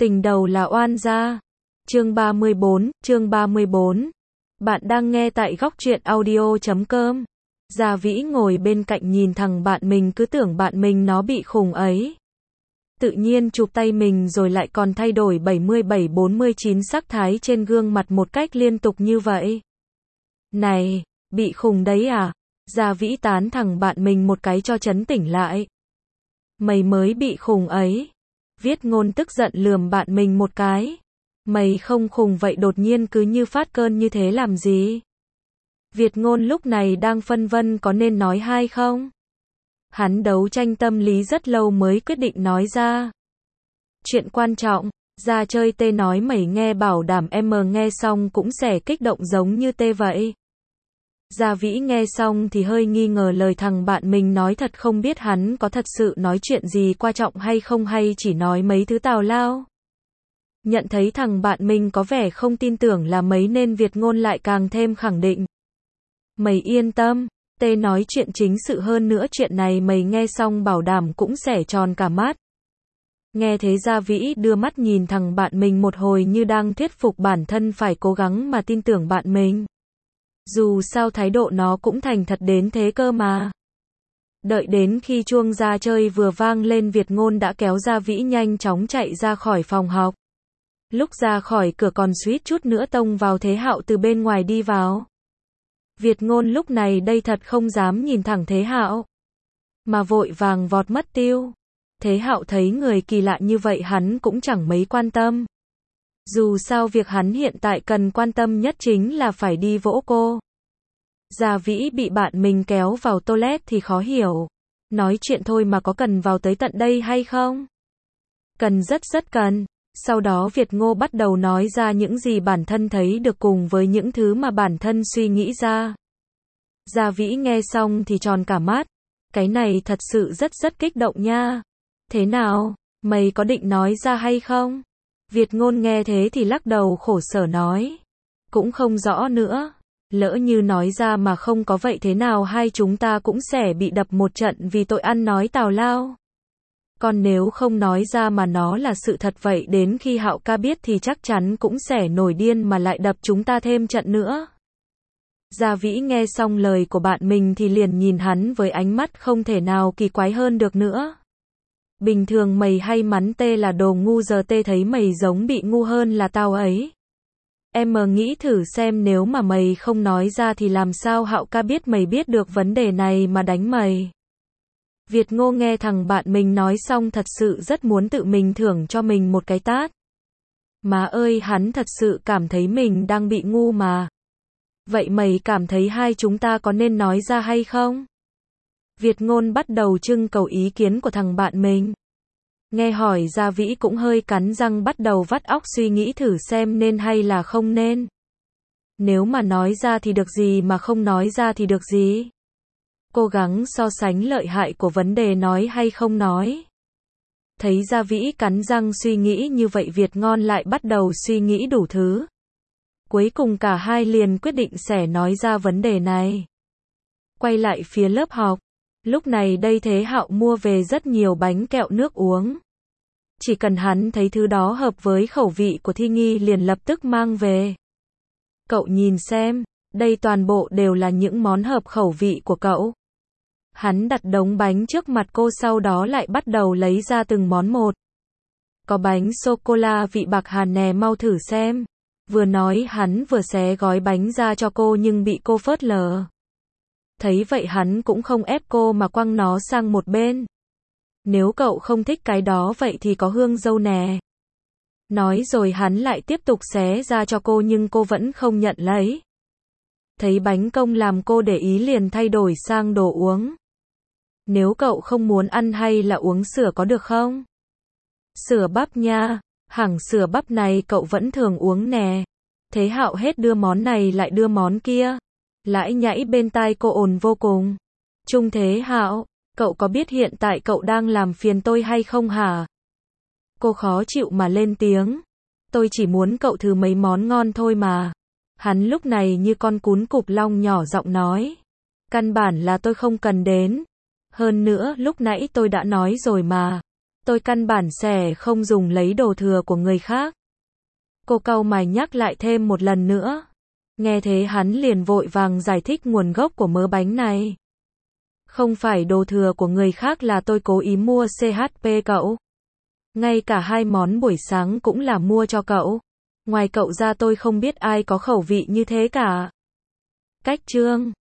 Tình đầu là oan gia. Chương 34. Bạn đang nghe tại góc truyện audio.com. Gia Vĩ ngồi bên cạnh nhìn thằng bạn mình, cứ tưởng bạn mình nó bị khùng ấy. Tự nhiên chụp tay mình rồi lại còn thay đổi 77-49 sắc thái trên gương mặt một cách liên tục như vậy. Này, bị khùng đấy à? Gia Vĩ tán thằng bạn mình một cái cho trấn tỉnh lại. Mày mới bị khùng ấy. Viết Ngôn tức giận lườm bạn mình một cái. Mày không khùng vậy đột nhiên cứ như phát cơn như thế làm gì? Việt Ngôn lúc này đang phân vân có nên nói hay không? Hắn đấu tranh tâm lý rất lâu mới quyết định nói ra. Chuyện quan trọng, ra chơi tê nói mày nghe bảo đảm em nghe xong cũng sẽ kích động giống như tê vậy. Gia Vĩ nghe xong thì hơi nghi ngờ lời thằng bạn mình nói, thật không biết hắn có thật sự nói chuyện gì quan trọng hay không, hay chỉ nói mấy thứ tào lao. Nhận thấy thằng bạn mình có vẻ không tin tưởng là mấy nên Việt Ngôn lại càng thêm khẳng định. Mày yên tâm, tê nói chuyện chính sự, hơn nữa chuyện này mày nghe xong bảo đảm cũng sẽ tròn cả mắt. Nghe thế Gia Vĩ đưa mắt nhìn thằng bạn mình một hồi như đang thuyết phục bản thân phải cố gắng mà tin tưởng bạn mình. Dù sao thái độ nó cũng thành thật đến thế cơ mà. Đợi đến khi chuông ra chơi vừa vang lên, Việt Ngôn đã kéo Gia Vĩ nhanh chóng chạy ra khỏi phòng học. Lúc ra khỏi cửa còn suýt chút nữa tông vào Thế Hạo từ bên ngoài đi vào. Việt Ngôn lúc này đây thật không dám nhìn thẳng Thế Hạo, mà vội vàng vọt mất tiêu. Thế Hạo thấy người kỳ lạ như vậy hắn cũng chẳng mấy quan tâm. Dù sao việc hắn hiện tại cần quan tâm nhất chính là phải đi vỗ cô. Gia Vĩ bị bạn mình kéo vào toilet thì khó hiểu. Nói chuyện thôi mà có cần vào tới tận đây hay không? Cần, rất cần. Sau đó Việt Ngô bắt đầu nói ra những gì bản thân thấy được cùng với những thứ mà bản thân suy nghĩ ra. Gia Vĩ nghe xong thì tròn cả mắt. Cái này thật sự rất kích động nha. Thế nào, mày có định nói ra hay không? Việt Ngôn nghe thế thì lắc đầu khổ sở nói. Cũng không rõ nữa. Lỡ như nói ra mà không có vậy thế nào hai chúng ta cũng sẽ bị đập một trận vì tội ăn nói tào lao. Còn nếu không nói ra mà nó là sự thật vậy đến khi Hạo ca biết thì chắc chắn cũng sẽ nổi điên mà lại đập chúng ta thêm trận nữa. Gia Vĩ nghe xong lời của bạn mình thì liền nhìn hắn với ánh mắt không thể nào kỳ quái hơn được nữa. Bình thường mày hay mắng tê là đồ ngu, giờ tê thấy mày giống bị ngu hơn là tao ấy. Em nghĩ thử xem nếu mà mày không nói ra thì làm sao Hạo ca biết mày biết được vấn đề này mà đánh mày. Việt Ngô nghe thằng bạn mình nói xong thật sự rất muốn tự mình thưởng cho mình một cái tát. Má ơi, hắn thật sự cảm thấy mình đang bị ngu mà. Vậy mày cảm thấy hai chúng ta có nên nói ra hay không? Việt Ngôn bắt đầu trưng cầu ý kiến của thằng bạn mình. Nghe hỏi Gia Vĩ cũng hơi cắn răng bắt đầu vắt óc suy nghĩ thử xem nên hay là không nên. Nếu mà nói ra thì được gì, mà không nói ra thì được gì? Cố gắng so sánh lợi hại của vấn đề nói hay không nói. Thấy Gia Vĩ cắn răng suy nghĩ như vậy, Việt Ngôn lại bắt đầu suy nghĩ đủ thứ. Cuối cùng cả hai liền quyết định sẽ nói ra vấn đề này. Quay lại phía lớp học. Lúc này đây Thế Hạo mua về rất nhiều bánh kẹo nước uống. Chỉ cần hắn thấy thứ đó hợp với khẩu vị của Thi Nghi liền lập tức mang về. Cậu nhìn xem, đây toàn bộ đều là những món hợp khẩu vị của cậu. Hắn đặt đống bánh trước mặt cô, sau đó lại bắt đầu lấy ra từng món một. Có bánh sô-cô-la vị bạc hà nè, mau thử xem. Vừa nói hắn vừa xé gói bánh ra cho cô nhưng bị cô phớt lờ. Thấy vậy hắn cũng không ép cô mà quăng nó sang một bên. Nếu cậu không thích cái đó vậy thì có hương dâu nè. Nói rồi hắn lại tiếp tục xé ra cho cô nhưng cô vẫn không nhận lấy. Thấy bánh công làm cô để ý liền thay đổi sang đồ uống. Nếu cậu không muốn ăn hay là uống sữa có được không? Sữa bắp nha, hẳn sữa bắp này cậu vẫn thường uống nè. Thế Hạo hết đưa món này lại đưa món kia. Lãi nhãi bên tai cô ồn vô cùng. Trung Thế Hạo, cậu có biết hiện tại cậu đang làm phiền tôi hay không hả? Cô khó chịu mà lên tiếng. Tôi chỉ muốn cậu thử mấy món ngon thôi mà. Hắn lúc này như con cún cụp long nhỏ giọng nói. Căn bản là tôi không cần đến. Hơn nữa lúc nãy tôi đã nói rồi mà. Tôi căn bản sẽ không dùng lấy đồ thừa của người khác. Cô cau mày nhắc lại thêm một lần nữa. Nghe thế hắn liền vội vàng giải thích nguồn gốc của mớ bánh này. Không phải đồ thừa của người khác, là tôi cố ý mua CHP cậu. Ngay cả 2 món buổi sáng cũng là mua cho cậu. Ngoài cậu ra tôi không biết ai có khẩu vị như thế cả. Cách chương